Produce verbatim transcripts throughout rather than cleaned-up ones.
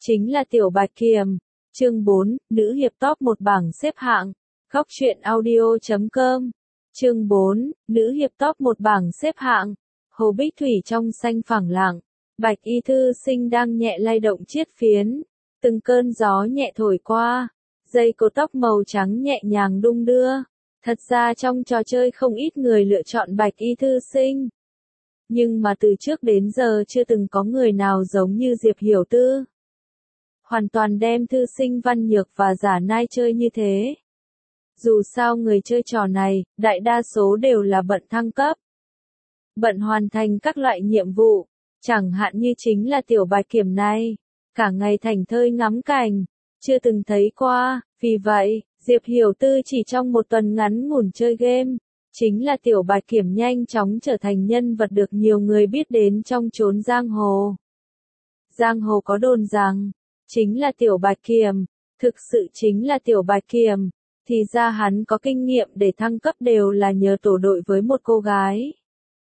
chính là Tiểu Bạch Kiềm. Chương bốn, nữ hiệp top một bảng xếp hạng. Góc truyện audio chấm com. Chương bốn, nữ hiệp top một bảng xếp hạng. Hồ Bích Thủy trong xanh phẳng lặng, Bạch Y thư sinh đang nhẹ lay động chiết phiến, từng cơn gió nhẹ thổi qua, dây cột tóc màu trắng nhẹ nhàng đung đưa. Thật ra trong trò chơi không ít người lựa chọn Bạch Y thư sinh. Nhưng mà từ trước đến giờ chưa từng có người nào giống như Diệp Hiểu Tư. Hoàn toàn đem thư sinh văn nhược và giả nai chơi như thế. Dù sao người chơi trò này, đại đa số đều là bận thăng cấp. Bận hoàn thành các loại nhiệm vụ, chẳng hạn như chính là Tiểu Bạch Kiểm này. Cả ngày thảnh thơi ngắm cảnh, chưa từng thấy qua, vì vậy, Diệp Hiểu Tư chỉ trong một tuần ngắn ngủn chơi game. Chính là Tiểu Bạch Kiểm nhanh chóng trở thành nhân vật được nhiều người biết đến trong chốn giang hồ. Giang hồ có đồn rằng, chính là Tiểu Bạch Kiểm, thực sự chính là Tiểu Bạch Kiểm, thì ra hắn có kinh nghiệm để thăng cấp đều là nhờ tổ đội với một cô gái.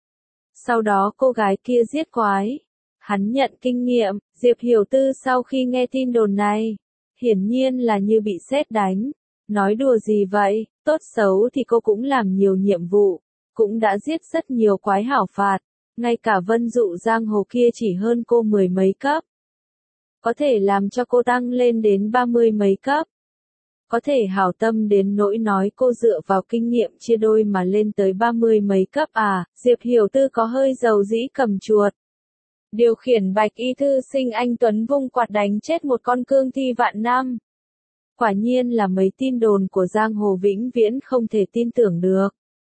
Sau đó cô gái kia giết quái, hắn nhận kinh nghiệm. Diệp Hiểu Tư sau khi nghe tin đồn này, hiển nhiên là như bị sét đánh. Nói đùa gì vậy, tốt xấu thì cô cũng làm nhiều nhiệm vụ, cũng đã giết rất nhiều quái hảo phạt, ngay cả Vân Dụ giang hồ kia chỉ hơn cô mười mấy cấp. Có thể làm cho cô tăng lên đến ba mươi mấy cấp. Có thể hảo tâm đến nỗi nói cô dựa vào kinh nghiệm chia đôi mà lên tới ba mươi mấy cấp à, Diệp Hiểu Tư có hơi dầu dĩ cầm chuột. Điều khiển Bạch Y thư sinh anh Tuấn vung quạt đánh chết một con cương thi vạn năm. Quả nhiên là mấy tin đồn của giang hồ vĩnh viễn không thể tin tưởng được.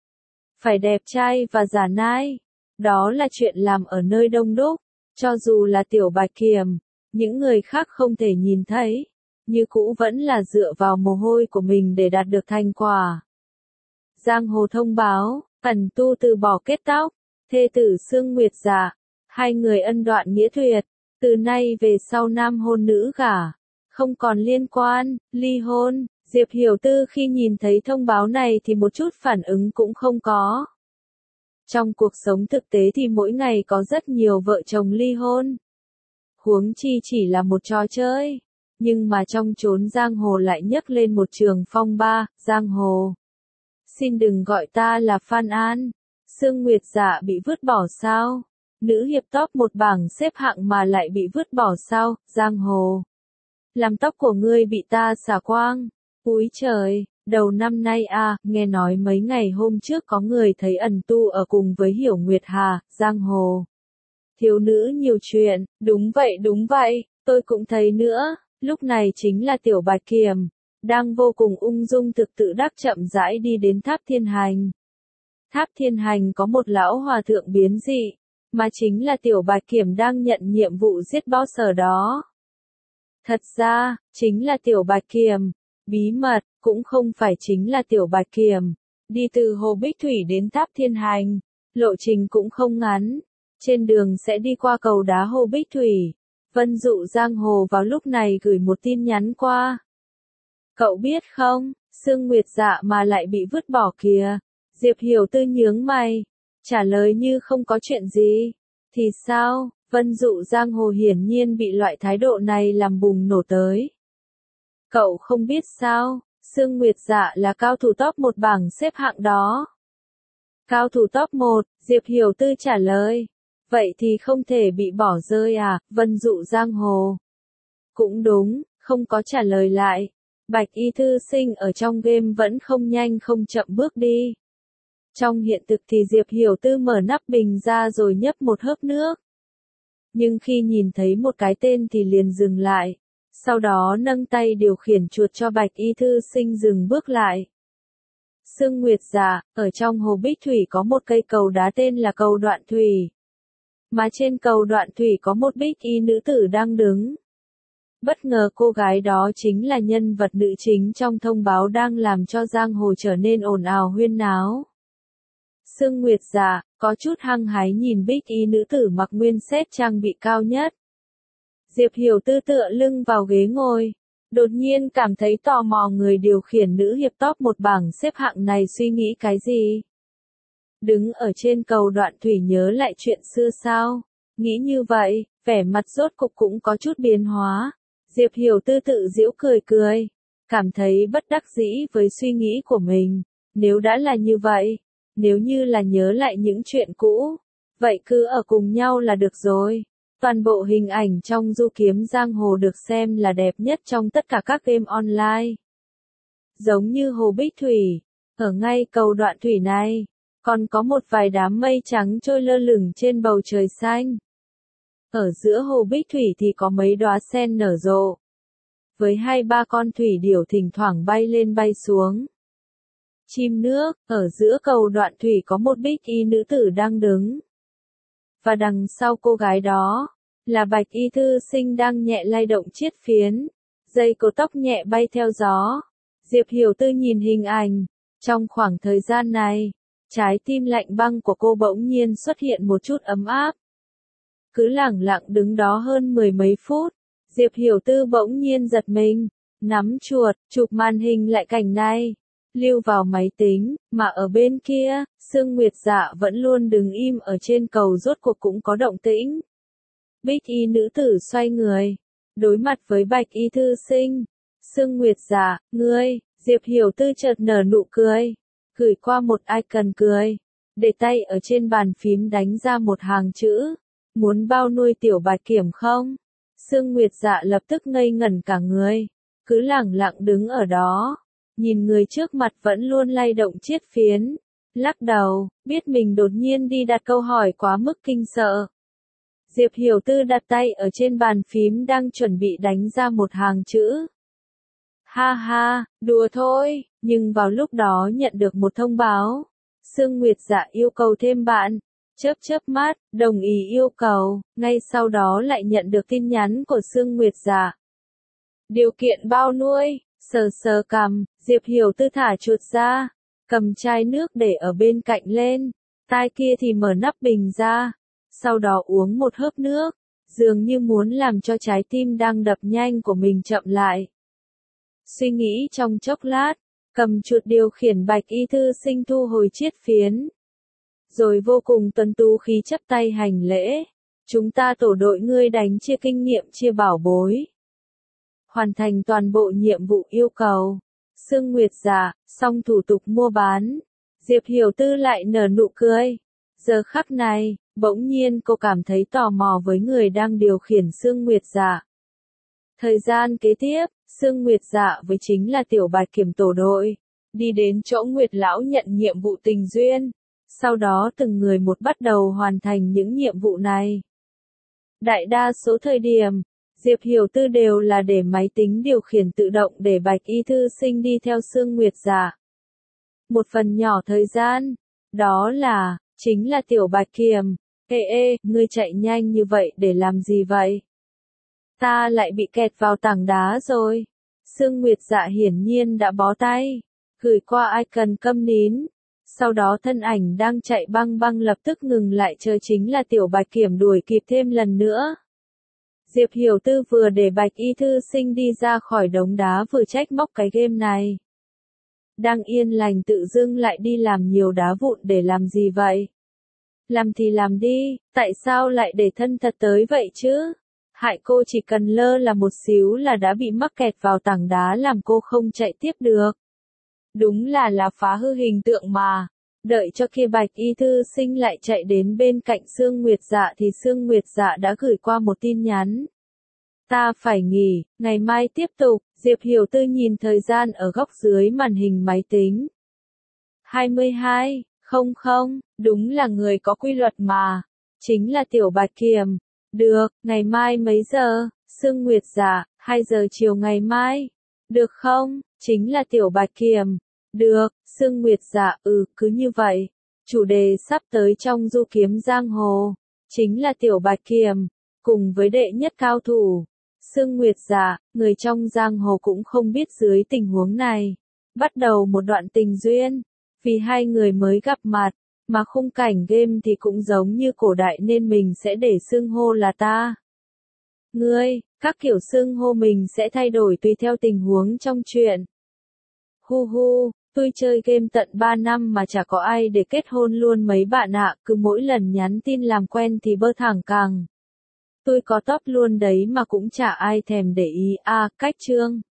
Phải đẹp trai và giả nai, đó là chuyện làm ở nơi đông đúc, cho dù là Tiểu Bạch Kiểm, những người khác không thể nhìn thấy, như cũ vẫn là dựa vào mồ hôi của mình để đạt được thành quả. Giang hồ thông báo, Ẩn Tu từ bỏ kết tóc, thê tử Sương Nguyệt Dạ, hai người ân đoạn nghĩa tuyệt, từ nay về sau nam hôn nữ gả, không còn liên quan, ly hôn. Diệp Hiểu Tư khi nhìn thấy thông báo này thì một chút phản ứng cũng không có. Trong cuộc sống thực tế thì mỗi ngày có rất nhiều vợ chồng ly hôn. Huống chi chỉ là một trò chơi, nhưng mà trong chốn giang hồ lại nhấc lên một trường phong ba, giang hồ. Xin đừng gọi ta là Phan An. Sương Nguyệt Dạ bị vứt bỏ sao? Nữ hiệp top một bảng xếp hạng mà lại bị vứt bỏ sao, giang hồ. Làm tóc của ngươi bị ta xả quang. Úi trời, đầu năm nay à, nghe nói mấy ngày hôm trước có người thấy Ẩn Tu ở cùng với Hiểu Nguyệt Hà, giang hồ. Thiếu nữ nhiều chuyện, đúng vậy đúng vậy, tôi cũng thấy nữa, lúc này chính là Tiểu Bạch Kiểm, đang vô cùng ung dung thực tự đắc chậm rãi đi đến Tháp Thiên Hành. Tháp Thiên Hành có một lão hòa thượng biến dị, mà chính là Tiểu Bạch Kiểm đang nhận nhiệm vụ giết boss ở đó. Thật ra, chính là Tiểu Bạch Kiểm, bí mật, cũng không phải chính là Tiểu Bạch Kiểm. Đi từ Hồ Bích Thủy đến Tháp Thiên Hành, lộ trình cũng không ngắn. Trên đường sẽ đi qua cầu đá Hồ Bích Thủy. Vân Dụ giang hồ vào lúc này gửi một tin nhắn qua. Cậu biết không, Sương Nguyệt Dạ mà lại bị vứt bỏ kìa. Diệp Hiểu Tư nhướng mày, trả lời như không có chuyện gì. Thì sao, Vân Dụ giang hồ hiển nhiên bị loại thái độ này làm bùng nổ tới. Cậu không biết sao, Sương Nguyệt Dạ là cao thủ top một bảng xếp hạng đó. Cao thủ top một, Diệp Hiểu Tư trả lời. Vậy thì không thể bị bỏ rơi à, Vân Dụ giang hồ. Cũng đúng, không có trả lời lại. Bạch Y thư sinh ở trong game vẫn không nhanh không chậm bước đi. Trong hiện thực thì Diệp Hiểu Tư mở nắp bình ra rồi nhấp một hớp nước. Nhưng khi nhìn thấy một cái tên thì liền dừng lại. Sau đó nâng tay điều khiển chuột cho Bạch Y thư sinh dừng bước lại. Sương Nguyệt Dạ, ở trong Hồ Bích Thủy có một cây cầu đá tên là cầu Đoạn Thủy. Mà trên cầu Đoạn Thủy có một bích y nữ tử đang đứng. Bất ngờ cô gái đó chính là nhân vật nữ chính trong thông báo đang làm cho giang hồ trở nên ồn ào huyên náo. Sương Nguyệt Dạ, có chút hăng hái nhìn bích y nữ tử mặc nguyên set trang bị cao nhất. Diệp Hiểu Tư tựa lưng vào ghế ngồi. Đột nhiên cảm thấy tò mò người điều khiển nữ hiệp top một bảng xếp hạng này suy nghĩ cái gì. Đứng ở trên cầu Đoạn Thủy nhớ lại chuyện xưa sao? Nghĩ như vậy, vẻ mặt rốt cục cũng có chút biến hóa. Diệp Hiểu Tư tự giễu cười cười, cảm thấy bất đắc dĩ với suy nghĩ của mình. Nếu đã là như vậy, nếu như là nhớ lại những chuyện cũ, vậy cứ ở cùng nhau là được rồi. Toàn bộ hình ảnh trong Du Kiếm Giang Hồ được xem là đẹp nhất trong tất cả các game online. Giống như Hồ Bích Thủy, ở ngay cầu Đoạn Thủy này, còn có một vài đám mây trắng trôi lơ lửng trên bầu trời xanh. Ở giữa Hồ Bích Thủy thì có mấy đóa sen nở rộ, với hai ba con thủy điểu thỉnh thoảng bay lên bay xuống. Chim nước, ở giữa cầu Đoạn Thủy có một bích y nữ tử đang đứng. Và đằng sau cô gái đó, là Bạch Y Thư Sinh đang nhẹ lay động chiết phiến, dây cột tóc nhẹ bay theo gió. Diệp Hiểu Tư nhìn hình ảnh, trong khoảng thời gian này, trái tim lạnh băng của cô bỗng nhiên xuất hiện một chút ấm áp. Cứ lẳng lặng đứng đó hơn mười mấy phút, Diệp Hiểu Tư bỗng nhiên giật mình, nắm chuột, chụp màn hình lại cảnh này, lưu vào máy tính, mà ở bên kia, Sương Nguyệt Dạ vẫn luôn đứng im ở trên cầu rốt cuộc cũng có động tĩnh. Bích y nữ tử xoay người, đối mặt với Bạch Y Thư Sinh. Sương Nguyệt Dạ, ngươi, Diệp Hiểu Tư chợt nở nụ cười, gửi qua một icon cười, để tay ở trên bàn phím đánh ra một hàng chữ, muốn bao nuôi tiểu Bạch Kiểm không? Sương Nguyệt Dạ lập tức ngây ngẩn cả người, cứ lẳng lặng đứng ở đó, nhìn người trước mặt vẫn luôn lay động chiết phiến, lắc đầu, biết mình đột nhiên đi đặt câu hỏi quá mức kinh sợ. Diệp Hiểu Tư đặt tay ở trên bàn phím đang chuẩn bị đánh ra một hàng chữ. Ha ha, đùa thôi, nhưng vào lúc đó nhận được một thông báo. Sương Nguyệt Dạ yêu cầu thêm bạn. Chớp chớp mắt, đồng ý yêu cầu, ngay sau đó lại nhận được tin nhắn của Sương Nguyệt Dạ. Điều kiện bao nuôi, sờ sờ cằm, Diệp Hiểu Tư thả chuột ra, cầm chai nước để ở bên cạnh lên, tai kia thì mở nắp bình ra, sau đó uống một hớp nước, dường như muốn làm cho trái tim đang đập nhanh của mình chậm lại. Suy nghĩ trong chốc lát, cầm chuột điều khiển Bạch Y Thư Sinh thu hồi chiết phiến. Rồi vô cùng tuấn tú khí chắp tay hành lễ. Chúng ta tổ đội ngươi đánh chia kinh nghiệm chia bảo bối. Hoàn thành toàn bộ nhiệm vụ yêu cầu. Sương Nguyệt Dạ, xong thủ tục mua bán. Diệp Hiểu Tư lại nở nụ cười. Giờ khắc này, bỗng nhiên cô cảm thấy tò mò với người đang điều khiển Sương Nguyệt Dạ. Thời gian kế tiếp, Sương Nguyệt Dạ với chính là tiểu Bạch Kiểm tổ đội, đi đến chỗ Nguyệt Lão nhận nhiệm vụ tình duyên. Sau đó từng người một bắt đầu hoàn thành những nhiệm vụ này. Đại đa số thời điểm, Diệp Hiểu Tư đều là để máy tính điều khiển tự động để Bạch Y Thư Sinh đi theo Sương Nguyệt Dạ. Một phần nhỏ thời gian, đó là, chính là tiểu Bạch Kiểm. Ê ê, ngươi chạy nhanh như vậy để làm gì vậy? Ta lại bị kẹt vào tảng đá rồi. Sương Nguyệt Dạ hiển nhiên đã bó tay, gửi qua icon câm nín. Sau đó thân ảnh đang chạy băng băng lập tức ngừng lại chờ chính là tiểu Bạch Kiểm đuổi kịp thêm lần nữa. Diệp Hiểu Tư vừa để Bạch Y Thư Sinh đi ra khỏi đống đá vừa trách móc cái game này. Đang yên lành tự dưng lại đi làm nhiều đá vụn để làm gì vậy? Làm thì làm đi, tại sao lại để thân thật tới vậy chứ? Hại cô chỉ cần lơ là một xíu là đã bị mắc kẹt vào tảng đá làm cô không chạy tiếp được. Đúng là là phá hư hình tượng mà. Đợi cho kia Bạch Y Thư Sinh lại chạy đến bên cạnh Sương Nguyệt Dạ thì Sương Nguyệt Dạ đã gửi qua một tin nhắn. Ta phải nghỉ, ngày mai tiếp tục. Diệp Hiểu Tư nhìn thời gian ở góc dưới màn hình máy tính. hai mươi hai, không không, đúng là người có quy luật mà. Chính là tiểu Bạch Kiểm. Được, ngày mai mấy giờ? Sương Nguyệt Dạ, hai giờ chiều ngày mai. Được không? Chính là tiểu Bạch Kiểm. Được, Sương Nguyệt Dạ, ừ, cứ như vậy. Chủ đề sắp tới trong Du Kiếm Giang Hồ, chính là tiểu Bạch Kiểm, cùng với đệ nhất cao thủ. Sương Nguyệt Dạ, người trong Giang Hồ cũng không biết dưới tình huống này. Bắt đầu một đoạn tình duyên, vì hai người mới gặp mặt, mà khung cảnh game thì cũng giống như cổ đại nên mình sẽ để xưng hô là ta. Ngươi, các kiểu xưng hô mình sẽ thay đổi tùy theo tình huống trong chuyện. Hu hu, tôi chơi game tận ba năm mà chả có ai để kết hôn luôn mấy bạn ạ, cứ mỗi lần nhắn tin làm quen thì bơ thẳng cẳng. Tôi có top luôn đấy mà cũng chả ai thèm để ý, à, cách chương.